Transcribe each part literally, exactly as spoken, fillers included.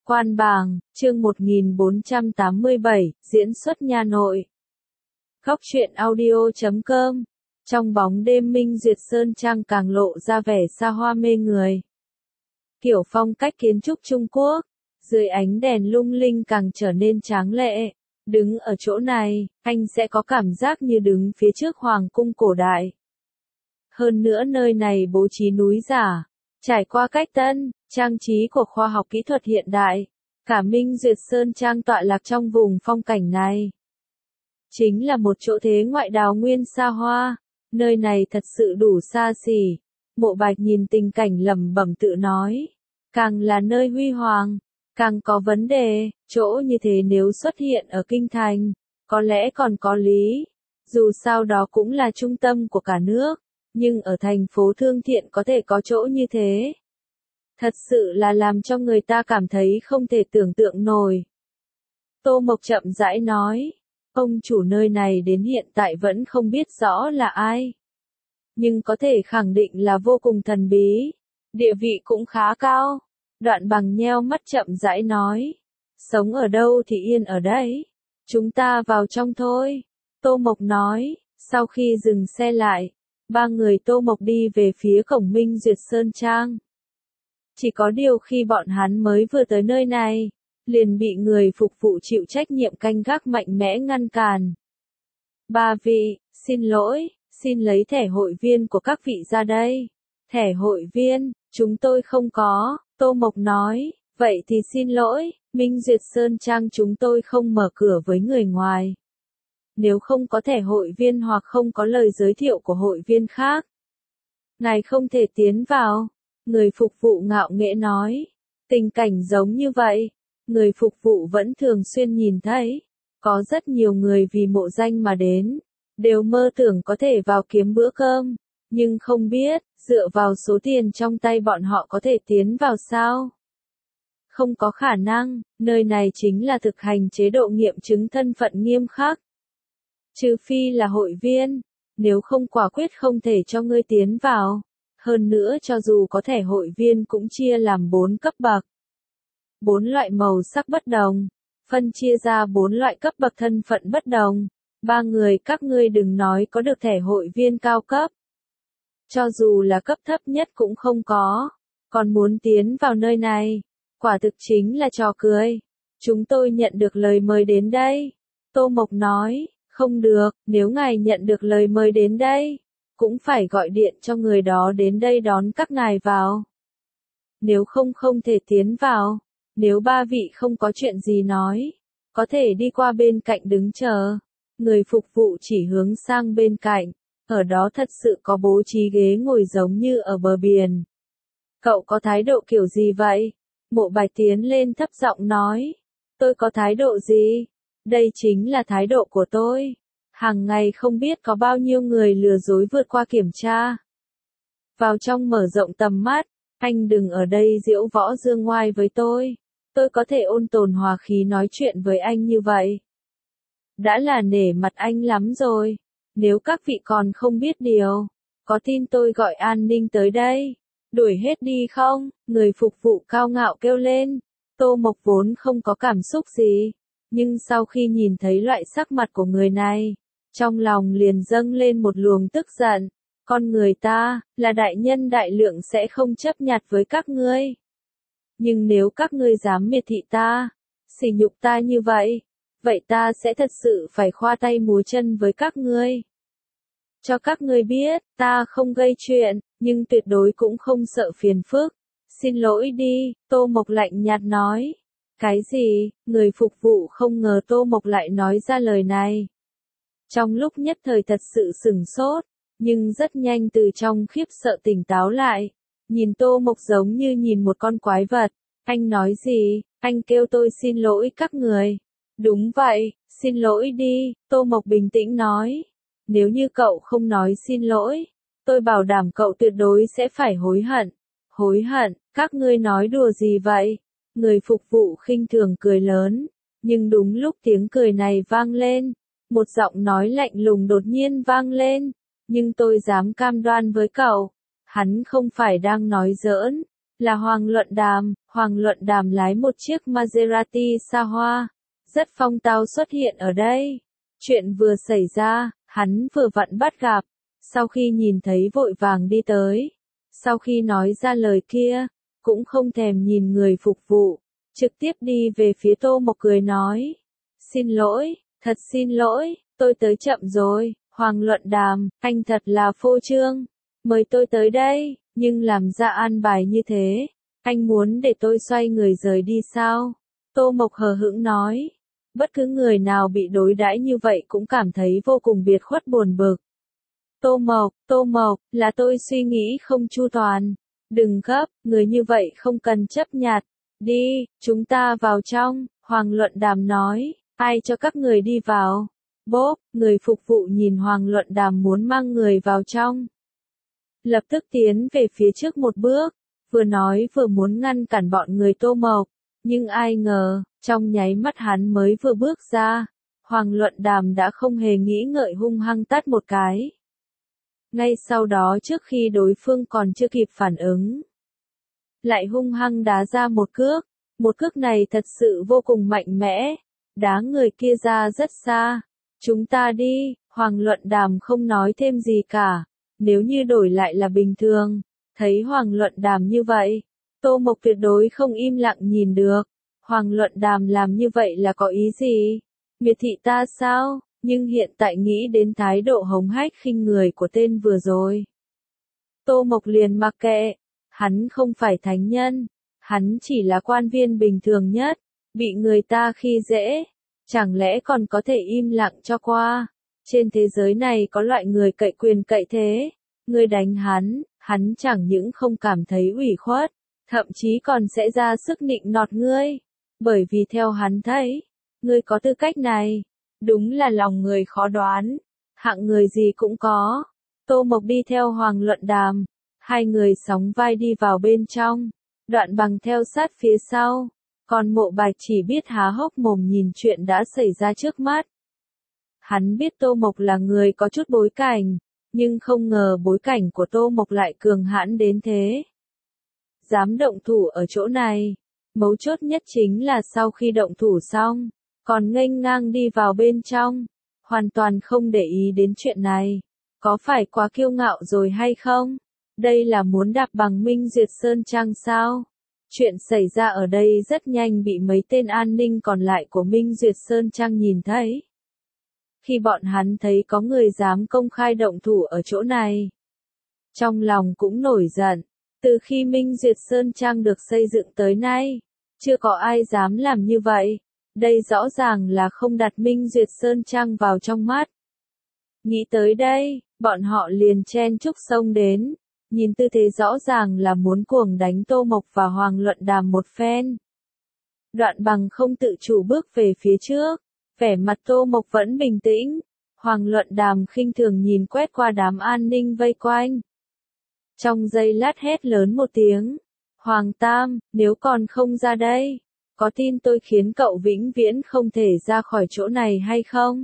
Quan Bàng, chương một nghìn bốn trăm tám mươi bảy, diễn xuất nhà nội. Góc truyện audio chấm com. Trong bóng đêm Minh Duyệt Sơn Trang càng lộ ra vẻ xa hoa mê người. Kiểu phong cách kiến trúc Trung Quốc, dưới ánh đèn lung linh càng trở nên tráng lệ. Đứng ở chỗ này, anh sẽ có cảm giác như đứng phía trước hoàng cung cổ đại. Hơn nữa nơi này bố trí núi giả, trải qua cách tân, trang trí của khoa học kỹ thuật hiện đại. Cả Minh Duyệt Sơn Trang tọa lạc trong vùng phong cảnh này. Chính là một chỗ thế ngoại đào nguyên xa hoa. Nơi này thật sự đủ xa xỉ. Mộ Bạch nhìn tình cảnh lẩm bẩm tự nói. Càng là nơi huy hoàng, càng có vấn đề. Chỗ như thế nếu xuất hiện ở kinh thành, có lẽ còn có lý. Dù sao đó cũng là trung tâm của cả nước. Nhưng ở thành phố Thương Thiện có thể có chỗ như thế. Thật sự là làm cho người ta cảm thấy không thể tưởng tượng nổi. Tô Mộc chậm rãi nói, ông chủ nơi này đến hiện tại vẫn không biết rõ là ai. Nhưng có thể khẳng định là vô cùng thần bí, địa vị cũng khá cao. Đoạn Bằng nheo mắt chậm rãi nói, sống ở đâu thì yên ở đấy. Chúng ta vào trong thôi. Tô Mộc nói, sau khi dừng xe lại, ba người Tô Mộc đi về phía cổng Minh Duyệt Sơn Trang. Chỉ có điều khi bọn hắn mới vừa tới nơi này, liền bị người phục vụ chịu trách nhiệm canh gác mạnh mẽ ngăn cản. Ba vị, xin lỗi, xin lấy thẻ hội viên của các vị ra đây. Thẻ hội viên, chúng tôi không có, Tô Mộc nói, vậy thì xin lỗi, Minh Duyệt Sơn Trang chúng tôi không mở cửa với người ngoài. Nếu không có thẻ hội viên hoặc không có lời giới thiệu của hội viên khác, ngài không thể tiến vào. Người phục vụ ngạo nghễ nói, tình cảnh giống như vậy, người phục vụ vẫn thường xuyên nhìn thấy. Có rất nhiều người vì mộ danh mà đến, đều mơ tưởng có thể vào kiếm bữa cơm, nhưng không biết, dựa vào số tiền trong tay bọn họ có thể tiến vào sao? Không có khả năng, nơi này chính là thực hành chế độ nghiệm chứng thân phận nghiêm khắc. Trừ phi là hội viên, nếu không quả quyết không thể cho ngươi tiến vào. Hơn nữa cho dù có thẻ hội viên cũng chia làm bốn cấp bậc. Bốn loại màu sắc bất đồng, phân chia ra bốn loại cấp bậc thân phận bất đồng. Ba người các ngươi đừng nói có được thẻ hội viên cao cấp. Cho dù là cấp thấp nhất cũng không có, còn muốn tiến vào nơi này, quả thực chính là trò cười. Chúng tôi nhận được lời mời đến đây. Tô Mộc nói, không được, nếu ngài nhận được lời mời đến đây, cũng phải gọi điện cho người đó đến đây đón các ngài vào. Nếu không không thể tiến vào, nếu ba vị không có chuyện gì nói, có thể đi qua bên cạnh đứng chờ. Người phục vụ chỉ hướng sang bên cạnh, ở đó thật sự có bố trí ghế ngồi giống như ở bờ biển. Cậu có thái độ kiểu gì vậy? Mộ Bạch tiến lên thấp giọng nói, tôi có thái độ gì? Đây chính là thái độ của tôi. Hàng ngày không biết có bao nhiêu người lừa dối vượt qua kiểm tra. Vào trong mở rộng tầm mắt, anh đừng ở đây diễu võ dương ngoai với tôi. Tôi có thể ôn tồn hòa khí nói chuyện với anh như vậy. Đã là nể mặt anh lắm rồi. Nếu các vị còn không biết điều, có tin tôi gọi an ninh tới đây, đuổi hết đi không? Người phục vụ cao ngạo kêu lên. Tô Mộc vốn không có cảm xúc gì, nhưng sau khi nhìn thấy loại sắc mặt của người này, trong lòng liền dâng lên một luồng tức giận. Con người ta, là đại nhân đại lượng sẽ không chấp nhặt với các ngươi. Nhưng nếu các ngươi dám miệt thị ta, sỉ nhục ta như vậy, vậy ta sẽ thật sự phải khoa tay múa chân với các ngươi. Cho các ngươi biết, ta không gây chuyện, nhưng tuyệt đối cũng không sợ phiền phức. Xin lỗi đi, Tô Mộc lạnh nhạt nói. Cái gì? Người phục vụ không ngờ Tô Mộc lại nói ra lời này. Trong lúc nhất thời thật sự sửng sốt, nhưng rất nhanh từ trong khiếp sợ tỉnh táo lại. Nhìn Tô Mộc giống như nhìn một con quái vật. Anh nói gì? Anh kêu tôi xin lỗi các người. Đúng vậy, xin lỗi đi, Tô Mộc bình tĩnh nói. Nếu như cậu không nói xin lỗi, tôi bảo đảm cậu tuyệt đối sẽ phải hối hận. Hối hận, các ngươi nói đùa gì vậy? Người phục vụ khinh thường cười lớn, nhưng đúng lúc tiếng cười này vang lên, một giọng nói lạnh lùng đột nhiên vang lên, nhưng tôi dám cam đoan với cậu, hắn không phải đang nói giỡn, là Hoàng Luận Đàm, Hoàng Luận Đàm lái một chiếc Maserati xa hoa, rất phong tao xuất hiện ở đây. Chuyện vừa xảy ra, hắn vừa vặn bắt gặp, sau khi nhìn thấy vội vàng đi tới. Sau khi nói ra lời kia, cũng không thèm nhìn người phục vụ, trực tiếp đi về phía Tô Mộc cười nói. Xin lỗi, thật xin lỗi, tôi tới chậm rồi, Hoàng Luận Đàm, anh thật là phô trương, mời tôi tới đây, nhưng làm ra an bài như thế, anh muốn để tôi xoay người rời đi sao? Tô Mộc hờ hững nói, bất cứ người nào bị đối đãi như vậy cũng cảm thấy vô cùng biệt khuất buồn bực. Tô Mộc, Tô Mộc, là tôi suy nghĩ không chu toàn, đừng gấp, người như vậy không cần chấp nhặt, đi, chúng ta vào trong, Hoàng Luận Đàm nói, ai cho các người đi vào? Bốp, người phục vụ nhìn Hoàng Luận Đàm muốn mang người vào trong. Lập tức tiến về phía trước một bước, vừa nói vừa muốn ngăn cản bọn người Tô Mộc, nhưng ai ngờ, trong nháy mắt hắn mới vừa bước ra, Hoàng Luận Đàm đã không hề nghĩ ngợi hung hăng tát một cái. Ngay sau đó trước khi đối phương còn chưa kịp phản ứng, lại hung hăng đá ra một cước, một cước này thật sự vô cùng mạnh mẽ, đá người kia ra rất xa. Chúng ta đi, Hoàng Luận Đàm không nói thêm gì cả, nếu như đổi lại là bình thường, thấy Hoàng Luận Đàm như vậy, Tô Mộc tuyệt đối không im lặng nhìn được. Hoàng Luận Đàm làm như vậy là có ý gì? Miệt thị ta sao? Nhưng hiện tại nghĩ đến thái độ hống hách khinh người của tên vừa rồi. Tô Mộc liền mặc kệ, hắn không phải thánh nhân, hắn chỉ là quan viên bình thường nhất, bị người ta khi dễ, chẳng lẽ còn có thể im lặng cho qua? Trên thế giới này có loại người cậy quyền cậy thế, ngươi đánh hắn, hắn chẳng những không cảm thấy ủy khuất, thậm chí còn sẽ ra sức nịnh nọt ngươi, bởi vì theo hắn thấy, ngươi có tư cách này, đúng là lòng người khó đoán, hạng người gì cũng có. Tô Mộc đi theo Hoàng Luận Đàm, hai người sóng vai đi vào bên trong, Đoạn Bằng theo sát phía sau, còn Mộ Bạch chỉ biết há hốc mồm nhìn chuyện đã xảy ra trước mắt. Hắn biết Tô Mộc là người có chút bối cảnh, nhưng không ngờ bối cảnh của Tô Mộc lại cường hãn đến thế. Dám động thủ ở chỗ này, mấu chốt nhất chính là sau khi động thủ xong, còn nghênh ngang đi vào bên trong, hoàn toàn không để ý đến chuyện này. Có phải quá kiêu ngạo rồi hay không? Đây là muốn đạp bằng Minh Duyệt Sơn Trang sao? Chuyện xảy ra ở đây rất nhanh bị mấy tên an ninh còn lại của Minh Duyệt Sơn Trang nhìn thấy. Khi bọn hắn thấy có người dám công khai động thủ ở chỗ này, trong lòng cũng nổi giận. Từ khi Minh Duyệt Sơn Trang được xây dựng tới nay, chưa có ai dám làm như vậy. Đây rõ ràng là không đặt Minh Duyệt Sơn Trang vào trong mắt. Nghĩ tới đây, bọn họ liền chen chúc xông đến, nhìn tư thế rõ ràng là muốn cuồng đánh Tô Mộc và Hoàng Luận Đàm một phen. Đoạn Bằng không tự chủ bước về phía trước, vẻ mặt Tô Mộc vẫn bình tĩnh, Hoàng Luận Đàm khinh thường nhìn quét qua đám an ninh vây quanh. Trong giây lát hét lớn một tiếng, Hoàng Tam, nếu còn không ra đây, có tin tôi khiến cậu vĩnh viễn không thể ra khỏi chỗ này hay không?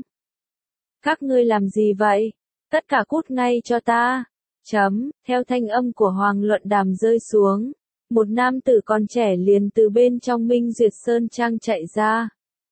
Các ngươi làm gì vậy? Tất cả cút ngay cho ta. Chấm, theo thanh âm của Hoàng Luận Đàm rơi xuống, một nam tử còn trẻ liền từ bên trong Minh Duyệt Sơn Trang chạy ra.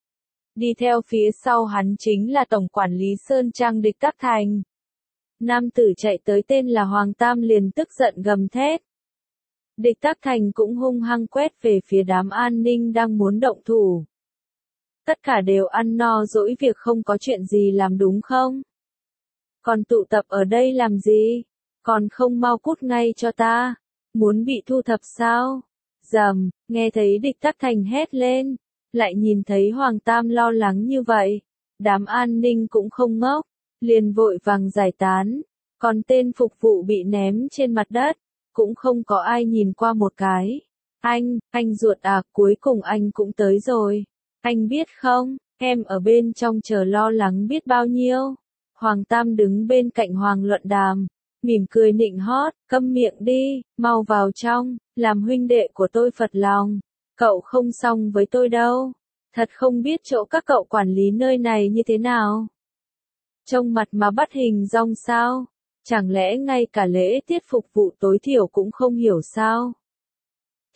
Đi theo phía sau hắn chính là Tổng Quản lý Sơn Trang Địch Tắc Thành. Nam tử chạy tới tên là Hoàng Tam liền tức giận gầm thét. Địch Tắc Thành cũng hung hăng quét về phía đám an ninh đang muốn động thủ. Tất cả đều ăn no dỗi việc không có chuyện gì làm đúng không? Còn tụ tập ở đây làm gì? Còn không mau cút ngay cho ta. Muốn bị thu thập sao? Dầm, nghe thấy Địch Tắc Thành hét lên. Lại nhìn thấy Hoàng Tam lo lắng như vậy. Đám an ninh cũng không ngốc. Liền vội vàng giải tán. Còn tên phục vụ bị ném trên mặt đất. Cũng không có ai nhìn qua một cái. Anh, anh ruột à, cuối cùng anh cũng tới rồi. Anh biết không, em ở bên trong chờ lo lắng biết bao nhiêu. Hoàng Tam đứng bên cạnh Hoàng Luận Đàm, mỉm cười nịnh hót, câm miệng đi, mau vào trong, làm huynh đệ của tôi phật lòng. Cậu không xong với tôi đâu. Thật không biết chỗ các cậu quản lý nơi này như thế nào. Trông mặt mà bắt hình dong sao? Chẳng lẽ ngay cả lễ tiết phục vụ tối thiểu cũng không hiểu sao?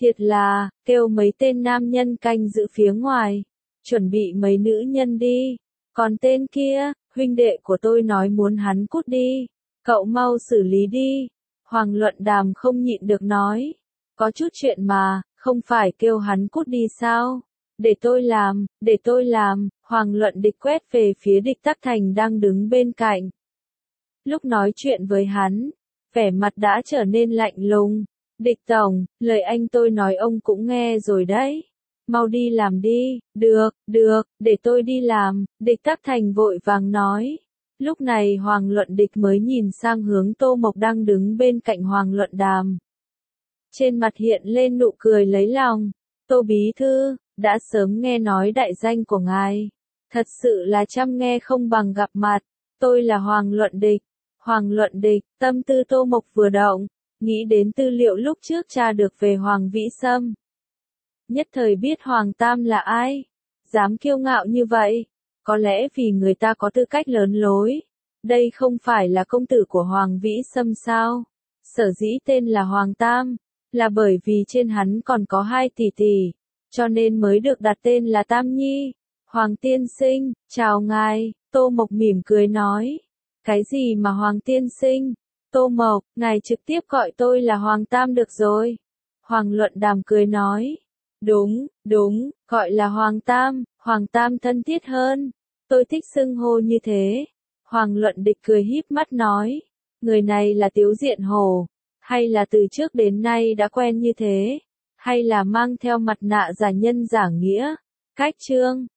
Thiệt là, kêu mấy tên nam nhân canh giữ phía ngoài, chuẩn bị mấy nữ nhân đi. Còn tên kia, huynh đệ của tôi nói muốn hắn cút đi, cậu mau xử lý đi. Hoàng Luận Đàm không nhịn được nói, có chút chuyện mà, không phải kêu hắn cút đi sao? Để tôi làm, để tôi làm. Hoàng Luận Địch quét về phía Địch Tắc Thành đang đứng bên cạnh. Lúc nói chuyện với hắn, vẻ mặt đã trở nên lạnh lùng. Địch tổng, lời anh tôi nói ông cũng nghe rồi đấy. Mau đi làm đi. Được, được, để tôi đi làm. Địch Tắc Thành vội vàng nói. Lúc này Hoàng Luận Địch mới nhìn sang hướng Tô Mộc đang đứng bên cạnh Hoàng Luận Đàm. Trên mặt hiện lên nụ cười lấy lòng. Tô bí thư, đã sớm nghe nói đại danh của ngài. Thật sự là chăm nghe không bằng gặp mặt. Tôi là Hoàng Luận Địch. Hoàng Luận Địch, tâm tư Tô Mộc vừa động, nghĩ đến tư liệu lúc trước tra được về Hoàng Vĩ Sâm. Nhất thời biết Hoàng Tam là ai. Dám kiêu ngạo như vậy. Có lẽ vì người ta có tư cách lớn lối. Đây không phải là công tử của Hoàng Vĩ Sâm sao? Sở dĩ tên là Hoàng Tam, là bởi vì trên hắn còn có hai tỷ tỷ, cho nên mới được đặt tên là Tam Nhi. Hoàng tiên sinh, chào ngài. Tô Mộc mỉm cười nói. Cái gì mà Hoàng tiên sinh? Tô Mộc, ngài trực tiếp gọi tôi là Hoàng Tam được rồi. Hoàng Luận Đàm cười nói. Đúng, đúng, gọi là Hoàng Tam, Hoàng Tam thân thiết hơn. Tôi thích xưng hô như thế. Hoàng Luận Địch cười híp mắt nói. Người này là Tiếu Diện Hổ, hay là từ trước đến nay đã quen như thế, hay là mang theo mặt nạ giả nhân giả nghĩa. Cách chương